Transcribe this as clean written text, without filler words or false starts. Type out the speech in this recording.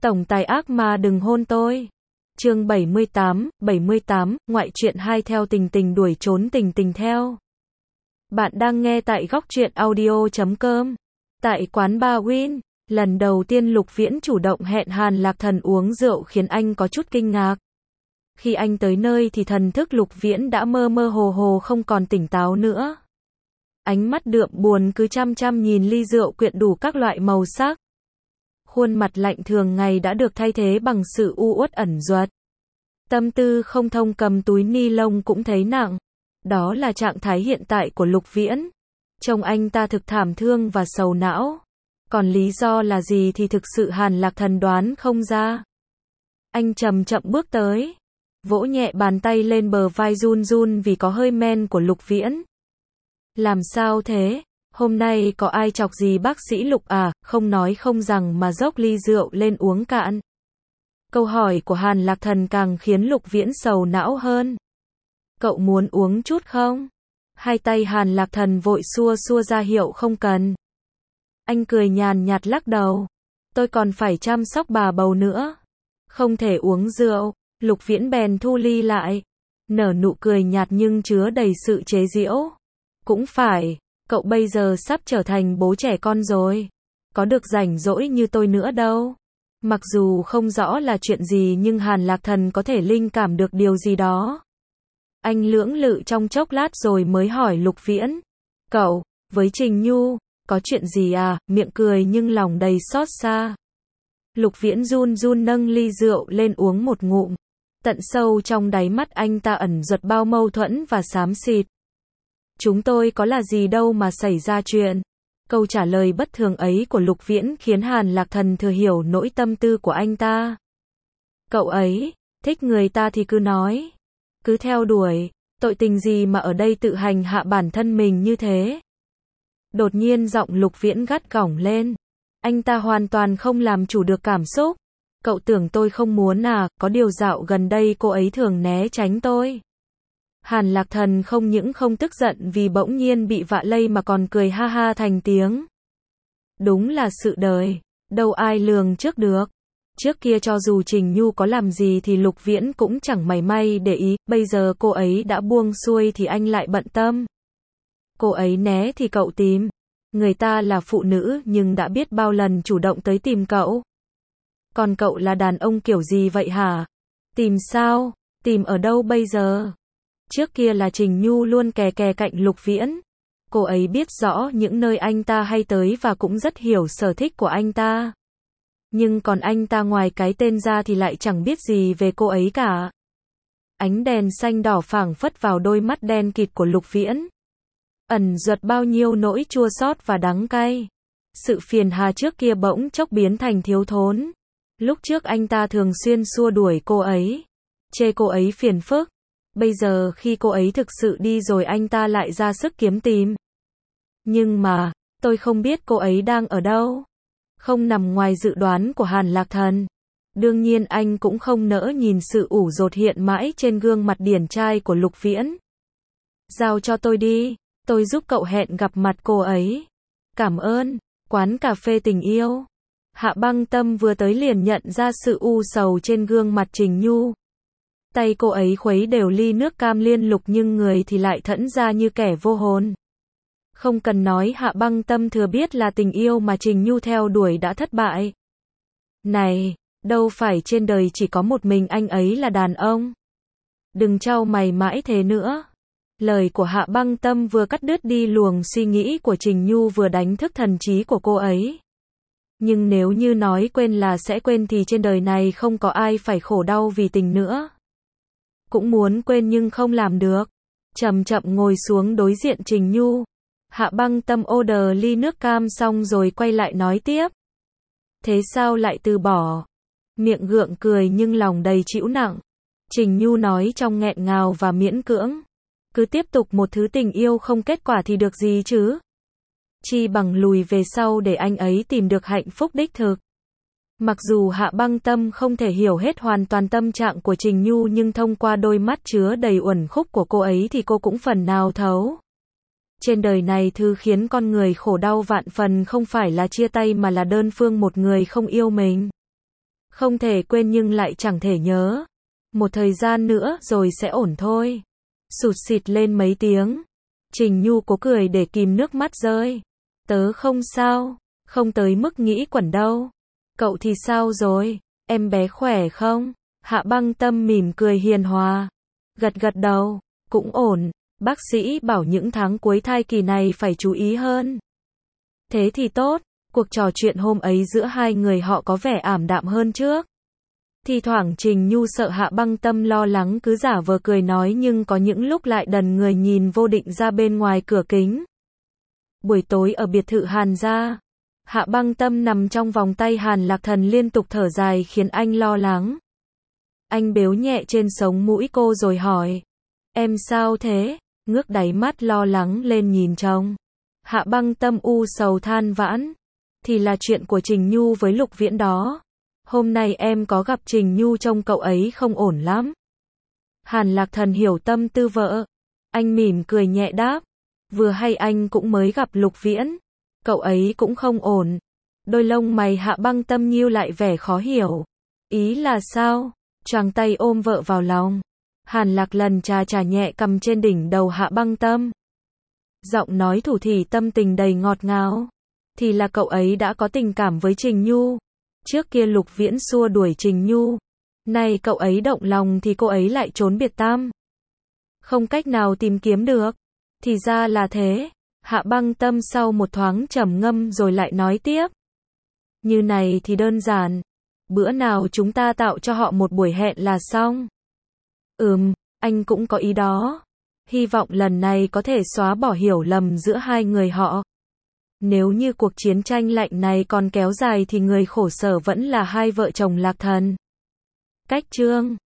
Tổng tài ác ma đừng hôn tôi. Chương 78, ngoại truyện 2 theo tình tình đuổi trốn tình tình theo. Bạn đang nghe tại góc truyện audio.com. Tại quán bar Win, lần đầu tiên Lục Viễn chủ động hẹn Hàn Lạc Thần uống rượu khiến anh có chút kinh ngạc. Khi anh tới nơi thì thần thức Lục Viễn đã mơ mơ hồ hồ không còn tỉnh táo nữa. Ánh mắt đượm buồn cứ chăm chăm nhìn ly rượu quyện đủ các loại màu sắc. Khuôn mặt lạnh thường ngày đã được thay thế bằng sự u uất ẩn duật. Tâm tư không thông cầm túi ni lông cũng thấy nặng. Đó là trạng thái hiện tại của Lục Viễn. Trông anh ta thực thảm thương và sầu não. Còn lý do là gì thì thực sự Hàn Lạc Thần đoán không ra. Anh chậm chậm bước tới, vỗ nhẹ bàn tay lên bờ vai run run vì có hơi men của Lục Viễn. Làm sao thế? Hôm nay có ai chọc gì bác sĩ Lục à? Không nói không rằng mà dốc ly rượu lên uống cạn. Câu hỏi của Hàn Lạc Thần càng khiến Lục Viễn sầu não hơn. Cậu muốn uống chút không? Hai tay Hàn Lạc Thần vội xua xua ra hiệu không cần. Anh cười nhàn nhạt lắc đầu. Tôi còn phải chăm sóc bà bầu nữa. Không thể uống rượu. Lục Viễn bèn thu ly lại. Nở nụ cười nhạt nhưng chứa đầy sự chế giễu. Cũng phải. Cậu bây giờ sắp trở thành bố trẻ con rồi. Có được rảnh rỗi như tôi nữa đâu. Mặc dù không rõ là chuyện gì nhưng Hàn Lạc Thần có thể linh cảm được điều gì đó. Anh lưỡng lự trong chốc lát rồi mới hỏi Lục Viễn. Cậu, với Trình Nhu, có chuyện gì à? Miệng cười nhưng lòng đầy xót xa. Lục Viễn run run nâng ly rượu lên uống một ngụm. Tận sâu trong đáy mắt anh ta ẩn giật bao mâu thuẫn và xám xịt. Chúng tôi có là gì đâu mà xảy ra chuyện. Câu trả lời bất thường ấy của Lục Viễn khiến Hàn Lạc Thần thừa hiểu nỗi tâm tư của anh ta. Cậu ấy, thích người ta thì cứ nói. Cứ theo đuổi, tội tình gì mà ở đây tự hành hạ bản thân mình như thế. Đột nhiên giọng Lục Viễn gắt gỏng lên. Anh ta hoàn toàn không làm chủ được cảm xúc. Cậu tưởng tôi không muốn à? Có điều dạo gần đây cô ấy thường né tránh tôi. Hàn Lạc Thần không những không tức giận vì bỗng nhiên bị vạ lây mà còn cười ha ha thành tiếng. Đúng là sự đời, đâu ai lường trước được. Trước kia cho dù Trình Nhu có làm gì thì Lục Viễn cũng chẳng mảy may để ý, bây giờ cô ấy đã buông xuôi thì anh lại bận tâm. Cô ấy né thì cậu tìm. Người ta là phụ nữ nhưng đã biết bao lần chủ động tới tìm cậu. Còn cậu là đàn ông kiểu gì vậy hả? Tìm sao? Tìm ở đâu bây giờ? Trước kia là Trình Nhu luôn kè kè cạnh Lục Viễn. Cô ấy biết rõ những nơi anh ta hay tới và cũng rất hiểu sở thích của anh ta. Nhưng còn anh ta ngoài cái tên ra thì lại chẳng biết gì về cô ấy cả. Ánh đèn xanh đỏ phảng phất vào đôi mắt đen kịt của Lục Viễn. Ẩn duật bao nhiêu nỗi chua xót và đắng cay. Sự phiền hà trước kia bỗng chốc biến thành thiếu thốn. Lúc trước anh ta thường xuyên xua đuổi cô ấy. Chê cô ấy phiền phức. Bây giờ khi cô ấy thực sự đi rồi anh ta lại ra sức kiếm tìm. Nhưng mà, tôi không biết cô ấy đang ở đâu. Không nằm ngoài dự đoán của Hàn Lạc Thần. Đương nhiên anh cũng không nỡ nhìn sự ủ rột hiện mãi trên gương mặt điển trai của Lục Viễn. Giao cho tôi đi, tôi giúp cậu hẹn gặp mặt cô ấy. Cảm ơn. Quán cà phê tình yêu. Hạ Băng Tâm vừa tới liền nhận ra sự u sầu trên gương mặt Trình Nhu. Tay cô ấy khuấy đều ly nước cam liên lục nhưng người thì lại thẫn ra như kẻ vô hồn. Không cần nói Hạ Băng Tâm thừa biết là tình yêu mà Trình Nhu theo đuổi đã thất bại. Này, đâu phải trên đời chỉ có một mình anh ấy là đàn ông. Đừng trao mày mãi thế nữa. Lời của Hạ Băng Tâm vừa cắt đứt đi luồng suy nghĩ của Trình Nhu vừa đánh thức thần trí của cô ấy. Nhưng nếu như nói quên là sẽ quên thì trên đời này không có ai phải khổ đau vì tình nữa. Cũng muốn quên nhưng không làm được. Chậm chậm ngồi xuống đối diện Trình Nhu. Hạ Băng Tâm order ly nước cam xong rồi quay lại nói tiếp. Thế sao lại từ bỏ? Miệng gượng cười nhưng lòng đầy trĩu nặng. Trình Nhu nói trong nghẹn ngào và miễn cưỡng. Cứ tiếp tục một thứ tình yêu không kết quả thì được gì chứ? Chi bằng lùi về sau để anh ấy tìm được hạnh phúc đích thực. Mặc dù Hạ Băng Tâm không thể hiểu hết hoàn toàn tâm trạng của Trình Nhu nhưng thông qua đôi mắt chứa đầy uẩn khúc của cô ấy thì cô cũng phần nào thấu. Trên đời này thứ khiến con người khổ đau vạn phần không phải là chia tay mà là đơn phương một người không yêu mình. Không thể quên nhưng lại chẳng thể nhớ. Một thời gian nữa rồi sẽ ổn thôi. Sụt sịt lên mấy tiếng. Trình Nhu cố cười để kìm nước mắt rơi. Tớ không sao, không tới mức nghĩ quẩn đâu. Cậu thì sao rồi, em bé khỏe không? Hạ Băng Tâm mỉm cười hiền hòa. Gật gật đầu, cũng ổn. Bác sĩ bảo những tháng cuối thai kỳ này phải chú ý hơn. Thế thì tốt, cuộc trò chuyện hôm ấy giữa hai người họ có vẻ ảm đạm hơn trước. Thì thoảng Trình Nhu sợ Hạ Băng Tâm lo lắng cứ giả vờ cười nói nhưng có những lúc lại đần người nhìn vô định ra bên ngoài cửa kính. Buổi tối ở biệt thự Hàn gia, Hạ Băng Tâm nằm trong vòng tay Hàn Lạc Thần liên tục thở dài khiến anh lo lắng. Anh bếu nhẹ trên sống mũi cô rồi hỏi. Em sao thế? Ngước đáy mắt lo lắng lên nhìn chồng. Hạ Băng Tâm u sầu than vãn. Thì là chuyện của Trình Nhu với Lục Viễn đó. Hôm nay em có gặp Trình Nhu trông cậu ấy không ổn lắm. Hàn Lạc Thần hiểu tâm tư vợ. Anh mỉm cười nhẹ đáp. Vừa hay anh cũng mới gặp Lục Viễn. Cậu ấy cũng không ổn. Đôi lông mày Hạ Băng Tâm nhíu lại vẻ khó hiểu. Ý là sao? Choàng tay ôm vợ vào lòng. Hàn Lạc lần chà chà nhẹ cầm trên đỉnh đầu Hạ Băng Tâm. Giọng nói thủ thỉ tâm tình đầy ngọt ngào. Thì là cậu ấy đã có tình cảm với Trình Nhu. Trước kia Lục Viễn xua đuổi Trình Nhu. Nay cậu ấy động lòng thì cô ấy lại trốn biệt tăm. Không cách nào tìm kiếm được. Thì ra là thế. Hạ Băng Tâm sau một thoáng trầm ngâm rồi lại nói tiếp. Như này thì đơn giản. Bữa nào chúng ta tạo cho họ một buổi hẹn là xong. Anh cũng có ý đó. Hy vọng lần này có thể xóa bỏ hiểu lầm giữa hai người họ. Nếu như cuộc chiến tranh lạnh này còn kéo dài thì người khổ sở vẫn là hai vợ chồng Lạc Thần. Cách chương